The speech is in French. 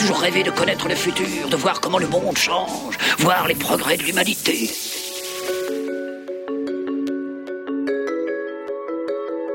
toujours rêvé de connaître le futur, de voir comment le monde change, voir les progrès de l'humanité.